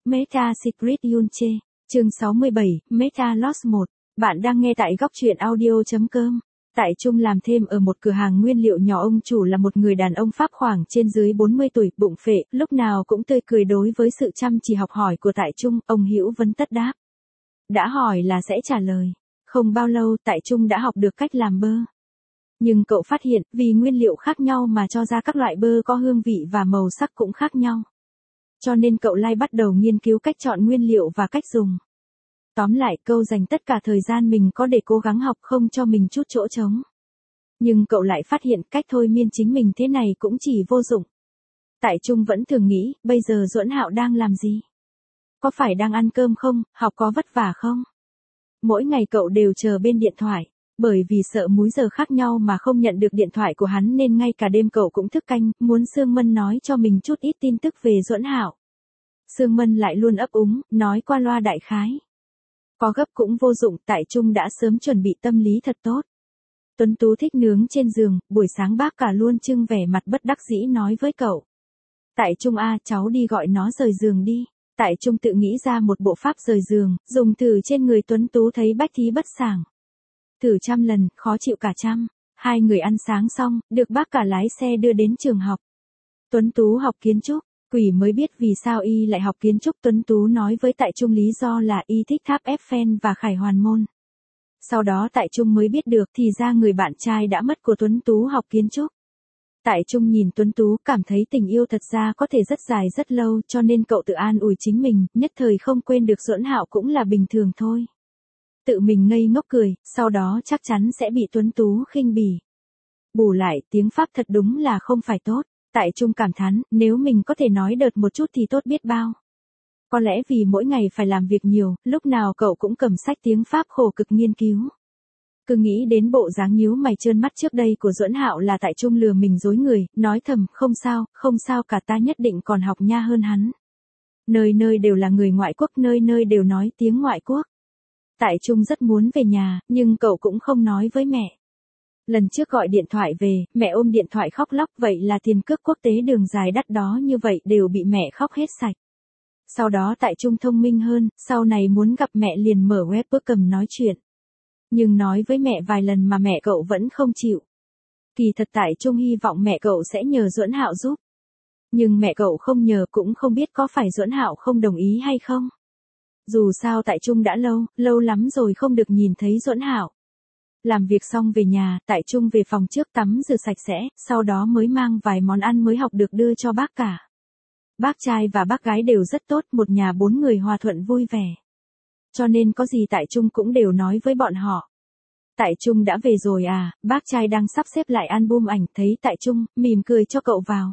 Meta Secret Yunche, chương 67, Meta Lost 1. Bạn đang nghe tại góc truyện audio.com. Tại Trung làm thêm ở một cửa hàng nguyên liệu nhỏ. Ông chủ là một người đàn ông Pháp khoảng trên dưới 40 tuổi, bụng phệ, lúc nào cũng tươi cười. Đối với sự chăm chỉ học hỏi của Tại Trung, ông Hữu Vấn tất đáp. Đã hỏi là sẽ trả lời. Không bao lâu Tại Trung đã học được cách làm bơ. Nhưng cậu phát hiện, vì nguyên liệu khác nhau mà cho ra các loại bơ có hương vị và màu sắc cũng khác nhau. Cho nên cậu lại bắt đầu nghiên cứu cách chọn nguyên liệu và cách dùng. Tóm lại, cậu dành tất cả thời gian mình có để cố gắng học, không cho mình chút chỗ trống. Nhưng cậu lại phát hiện cách thôi miên chính mình thế này cũng chỉ vô dụng. Tại Trung vẫn thường nghĩ, bây giờ Duẫn Hạo đang làm gì? Có phải đang ăn cơm không, học có vất vả không? Mỗi ngày cậu đều chờ bên điện thoại. Bởi vì sợ múi giờ khác nhau mà không nhận được điện thoại của hắn nên ngay cả đêm cậu cũng thức canh, muốn Sương Mân nói cho mình chút ít tin tức về Duẫn Hạo. Sương Mân lại luôn ấp úng, nói qua loa đại khái. Có gấp cũng vô dụng, Tại Trung đã sớm chuẩn bị tâm lý thật tốt. Tuấn Tú thích nướng trên giường, buổi sáng bác cả luôn trưng vẻ mặt bất đắc dĩ nói với cậu. Tại Trung cháu đi gọi nó rời giường đi. Tại Trung tự nghĩ ra một bộ pháp rời giường, dùng thử trên người Tuấn Tú thấy bách thí bất sảng. Thử 100 lần, khó chịu cả trăm. Hai người ăn sáng xong, được bác cả lái xe đưa đến trường học. Tuấn Tú học kiến trúc, quỷ mới biết vì sao y lại học kiến trúc. Tuấn Tú nói với Tại Trung lý do là y thích tháp Eiffel và Khải Hoàn Môn. Sau đó Tại Trung mới biết được thì ra người bạn trai đã mất của Tuấn Tú học kiến trúc. Tại Trung nhìn Tuấn Tú cảm thấy tình yêu thật ra có thể rất dài rất lâu, cho nên cậu tự an ủi chính mình, nhất thời không quên được Duẫn Hạo cũng là bình thường thôi. Tự mình ngây ngốc cười, sau đó chắc chắn sẽ bị Tuấn Tú khinh bỉ. Bù lại, tiếng Pháp thật đúng là không phải tốt. Tại Trung cảm thán, nếu mình có thể nói đợt một chút thì tốt biết bao. Có lẽ vì mỗi ngày phải làm việc nhiều, lúc nào cậu cũng cầm sách tiếng Pháp khổ cực nghiên cứu. Cứ nghĩ đến bộ dáng nhíu mày trơn mắt trước đây của Duẫn Hạo là Tại Trung lừa mình dối người, nói thầm, không sao cả, ta nhất định còn học nha hơn hắn. Nơi nơi đều là người ngoại quốc, nơi nơi đều nói tiếng ngoại quốc. Tại Trung rất muốn về nhà, nhưng cậu cũng không nói với mẹ. Lần trước gọi điện thoại về, mẹ ôm điện thoại khóc lóc, vậy là tiền cước quốc tế đường dài đắt đó như vậy đều bị mẹ khóc hết sạch. Sau đó Tại Trung thông minh hơn, sau này muốn gặp mẹ liền mở webcam nói chuyện. Nhưng nói với mẹ vài lần mà mẹ cậu vẫn không chịu. Kỳ thật Tại Trung hy vọng mẹ cậu sẽ nhờ Duẫn Hạo giúp. Nhưng mẹ cậu không nhờ, cũng không biết có phải Duẫn Hạo không đồng ý hay không. Dù sao Tại Trung đã lâu lắm rồi không được nhìn thấy Duẫn Hạo. Làm việc xong về nhà, Tại Trung về phòng trước tắm rửa sạch sẽ, sau đó mới mang vài món ăn mới học được đưa cho bác cả. Bác trai và bác gái đều rất tốt, một nhà 4 người hòa thuận vui vẻ. Cho nên có gì Tại Trung cũng đều nói với bọn họ. Tại Trung đã về rồi bác trai đang sắp xếp lại album ảnh, thấy Tại Trung, mỉm cười cho cậu vào.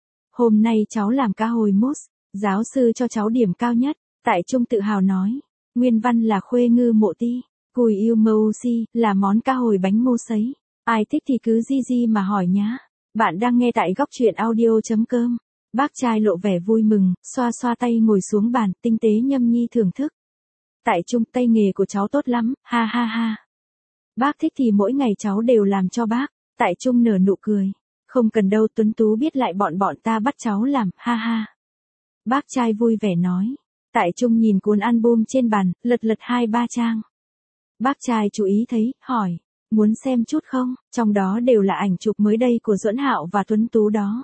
Hôm nay cháu làm cá hồi mousse, giáo sư cho cháu điểm cao nhất. Tại Trung tự hào nói, nguyên văn là khuê ngư mộ ti, cùi yêu mâu si, là món cá hồi bánh mô sấy. Ai thích thì cứ di mà hỏi nhá. Bạn đang nghe tại góc truyện audio.com. Bác trai lộ vẻ vui mừng, xoa xoa tay ngồi xuống bàn, tinh tế nhâm nhi thưởng thức. Tại Trung, tay nghề của cháu tốt lắm, ha ha ha. Bác thích thì mỗi ngày cháu đều làm cho bác. Tại Trung nở nụ cười. Không cần đâu, Tuấn Tú biết lại bọn ta bắt cháu làm, ha ha. Bác trai vui vẻ nói. Tại Trung nhìn cuốn album trên bàn, lật 2-3 trang. Bác trai chú ý thấy, hỏi, muốn xem chút không? Trong đó đều là ảnh chụp mới đây của Duẫn Hạo và Tuấn Tú đó.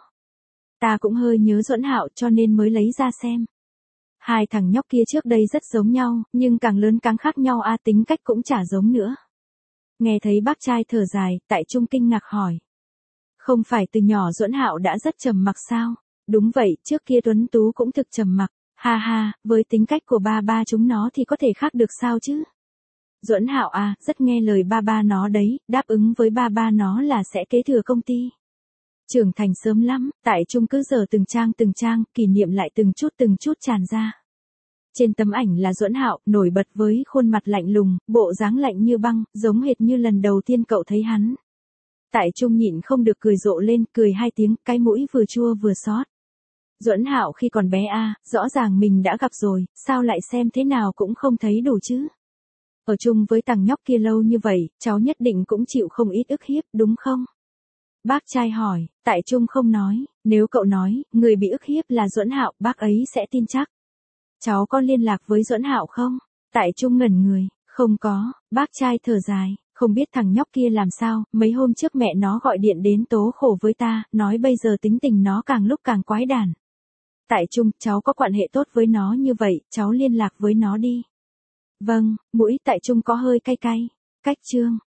Ta cũng hơi nhớ Duẫn Hạo cho nên mới lấy ra xem. Hai thằng nhóc kia trước đây rất giống nhau, nhưng càng lớn càng khác nhau tính cách cũng chả giống nữa. Nghe thấy bác trai thở dài, Tại Trung kinh ngạc hỏi. Không phải từ nhỏ Duẫn Hạo đã rất trầm mặc sao? Đúng vậy, trước kia Tuấn Tú cũng thực trầm mặc. Ha ha, với tính cách của ba chúng nó thì có thể khác được sao chứ? Duẫn Hạo rất nghe lời ba nó đấy, đáp ứng với ba nó là sẽ kế thừa công ty. Trưởng thành sớm lắm, Tại Trung cứ giờ từng trang, kỷ niệm lại từng chút tràn ra. Trên tấm ảnh là Duẫn Hạo, nổi bật với khuôn mặt lạnh lùng, bộ dáng lạnh như băng, giống hệt như lần đầu tiên cậu thấy hắn. Tại Trung nhịn không được cười rộ lên, cười 2 tiếng, cái mũi vừa chua vừa xót. Duẫn Hạo khi còn bé rõ ràng mình đã gặp rồi, sao lại xem thế nào cũng không thấy đủ chứ? Ở chung với thằng nhóc kia lâu như vậy, cháu nhất định cũng chịu không ít ức hiếp, đúng không? Bác trai hỏi, Tại Trung không nói, nếu cậu nói, người bị ức hiếp là Duẫn Hạo, bác ấy sẽ tin chắc. cháu có liên lạc với Duẫn Hạo không? Tại Trung ngẩn người, không có, bác trai thở dài, không biết thằng nhóc kia làm sao, mấy hôm trước mẹ nó gọi điện đến tố khổ với ta, nói bây giờ tính tình nó càng lúc càng quái đản. Tại Trung, cháu có quan hệ tốt với nó như vậy, cháu liên lạc với nó đi. Vâng, mũi Tại Trung có hơi cay cay. Cách chương